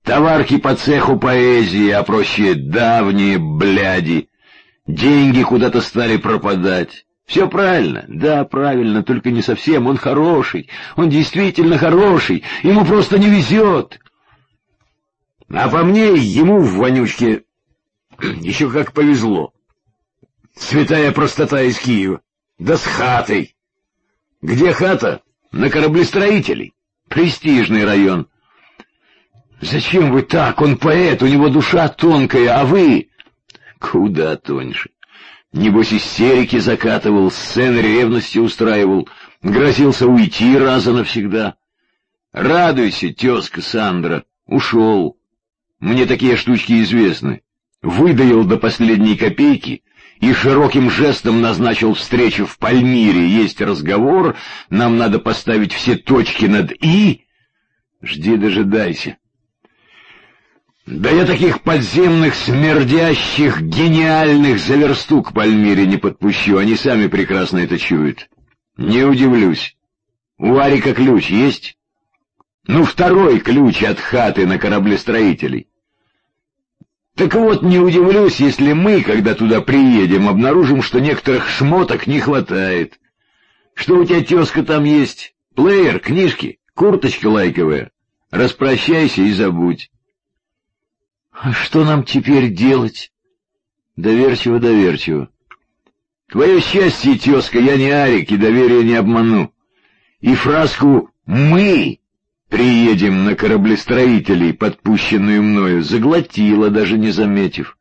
Товарки по цеху поэзии, а проще давние бляди. Деньги куда-то стали пропадать. Все правильно, да, правильно, только не совсем. Он хороший, он действительно хороший, ему просто не везет. А по мне, ему в вонючке еще как повезло. Святая простота из Киева. Да с хатой. Где хата? На кораблестроителей. Престижный район. Зачем вы так? Он поэт, у него душа тонкая, а вы... Куда тоньше. Небось, истерики закатывал, сцены ревности устраивал, грозился уйти раза навсегда. Радуйся, тезка Сандра, ушел. Мне такие штучки известны. Выдаил до последней копейки и широким жестом назначил встречу в Пальмире. Есть разговор, нам надо поставить все точки над «и». Жди, дожидайся. Да я таких подземных, смердящих, гениальных за версту к Пальмире не подпущу, они сами прекрасно это чуют. Не удивлюсь. У Арика ключ есть? Ну, второй ключ от хаты на кораблестроителей. Так вот, не удивлюсь, если мы, когда туда приедем, обнаружим, что некоторых шмоток не хватает. Что у тебя, тезка, там есть? Плеер, книжки, курточка лайковая. Распрощайся и забудь. А что нам теперь делать? Доверчиво, доверчиво. Твое счастье, тезка, я не Арик и доверие не обману. И фразку «мы» приедем на кораблестроителей, подпущенную мною, заглотила, даже не заметив.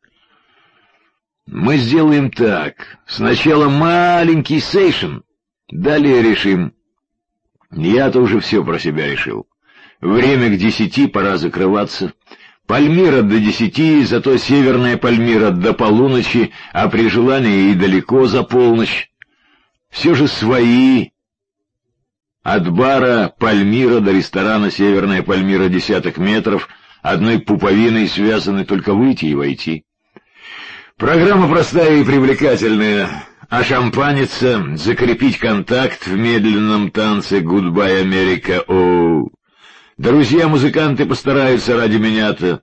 Мы сделаем так. Сначала маленький сейшн, далее решим. Я-то уже все про себя решил. Время к 10, пора закрываться. Пальмира до 10, зато северная Пальмира до полуночи, а при желании и далеко за полночь. Все же свои. От бара Пальмира до ресторана северная Пальмира десяток метров, одной пуповиной связаны, только выйти и войти. Программа простая и привлекательная, а шампаница — закрепить контакт в медленном танце «Гудбай, Америка», оу. Друзья-музыканты постараются ради меня-то.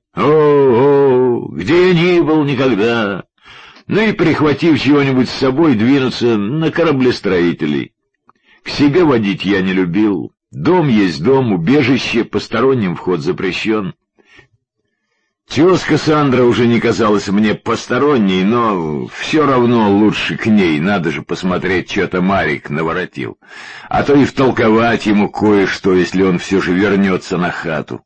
О, где я ни был никогда. Ну и, прихватив чего-нибудь с собой, двинуться на кораблестроителей. К себе водить я не любил. Дом есть дом, убежище, посторонним вход запрещен. Тезка Сандра уже не казалась мне посторонней, но все равно лучше к ней, надо же посмотреть, что-то Марик наворотил. А то и втолковать ему кое-что, если он все же вернется на хату.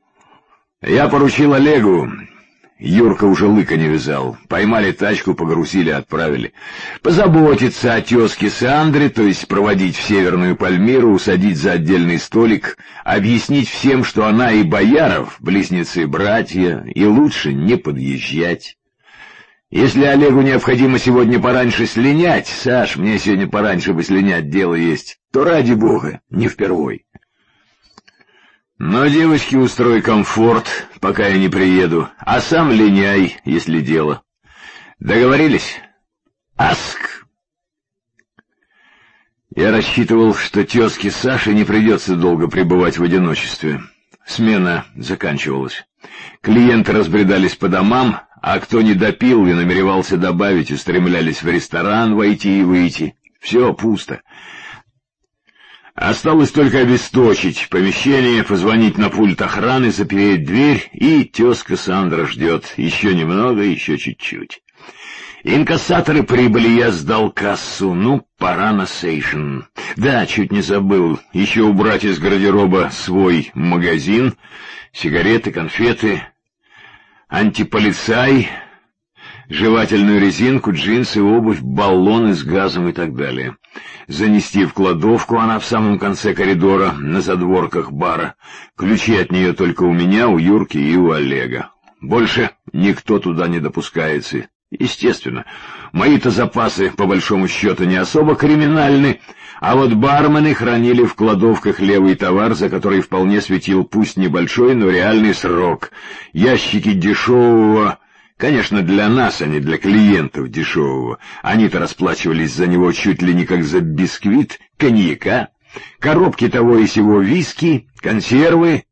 Я поручил Олегу, Юрка уже лыка не вязал, поймали тачку, погрузили, отправили. Позаботиться о тезке Сандре, то есть проводить в Северную Пальмиру, усадить за отдельный столик, объяснить всем, что она и Бояров, близнецы-братья, и лучше не подъезжать. Если Олегу необходимо сегодня пораньше слинять, Саш, мне сегодня пораньше бы слинять, дело есть, то ради бога, не впервой. Но девочке устрой комфорт, пока я не приеду, а сам линяй, если дело. Договорились? Аск! Я рассчитывал, что тезке Саше не придется долго пребывать в одиночестве. Смена заканчивалась. Клиенты разбредались по домам, а кто не допил и намеревался добавить, устремлялись в ресторан войти и выйти. Все пусто. Осталось только обесточить помещение, позвонить на пульт охраны, запереть дверь, и тезка Сандра ждет. Еще немного, еще чуть-чуть. Инкассаторы прибыли, я сдал кассу. Ну, пора на сейшн. Да, чуть не забыл. Еще убрать из гардероба свой магазин, сигареты, конфеты, антиполицай, жевательную резинку, джинсы, обувь, баллоны с газом и так далее. Занести в кладовку, она в самом конце коридора, на задворках бара. Ключи от нее только у меня, у Юрки и у Олега. Больше никто туда не допускается. Естественно, мои-то запасы, по большому счету, не особо криминальны, а вот бармены хранили в кладовках левый товар, за который вполне светил пусть небольшой, но реальный срок. Ящики дешевого... Конечно, для нас, а не для клиентов дешевого. Они-то расплачивались за него чуть ли не как за бисквит, коньяка, коробки того и сего виски, консервы,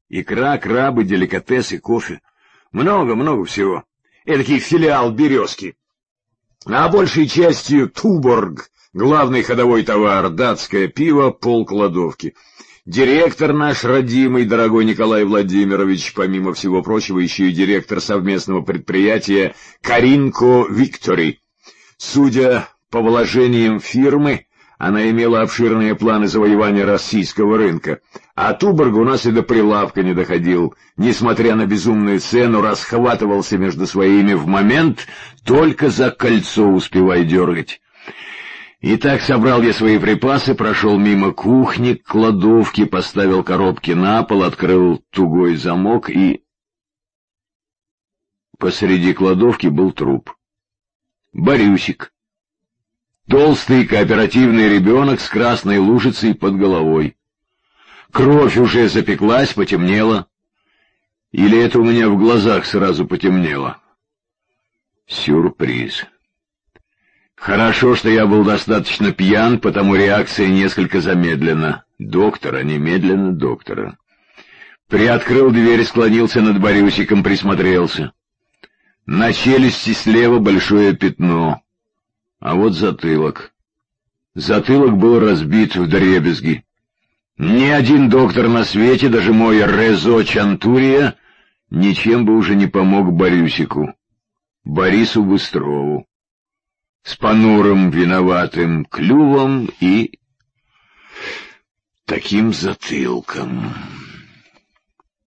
Икра, крабы, деликатесы, кофе. Много-много всего. Эдакий филиал «Березки». А большей частью Туборг, главный ходовой товар, датское пиво, полкладовки. Директор наш родимый, дорогой Николай Владимирович, помимо всего прочего, еще и директор совместного предприятия «Каринко Виктори». Судя по вложениям фирмы, она имела обширные планы завоевания российского рынка, а Туборг у нас и до прилавка не доходил, несмотря на безумную цену, расхватывался между своими в момент, только за кольцо успевай дергать. Итак, собрал я свои припасы, прошел мимо кухни, к кладовке, поставил коробки на пол, открыл тугой замок и... Посреди кладовки был труп. Борюсик. Толстый кооперативный ребенок с красной лужицей под головой. Кровь уже запеклась, потемнела. Или это у меня в глазах сразу потемнело? Сюрприз. Хорошо, что я был достаточно пьян, потому реакция несколько замедлена. Доктора, немедленно доктора. Приоткрыл дверь, склонился над Борюсиком, присмотрелся. На челюсти слева большое пятно. А вот затылок. Затылок был разбит вдребезги. Ни один доктор на свете, даже мой Резо Чантурия, ничем бы уже не помог Борюсику. Борису Быстрову. С понурым, виноватым клювом и таким затылком.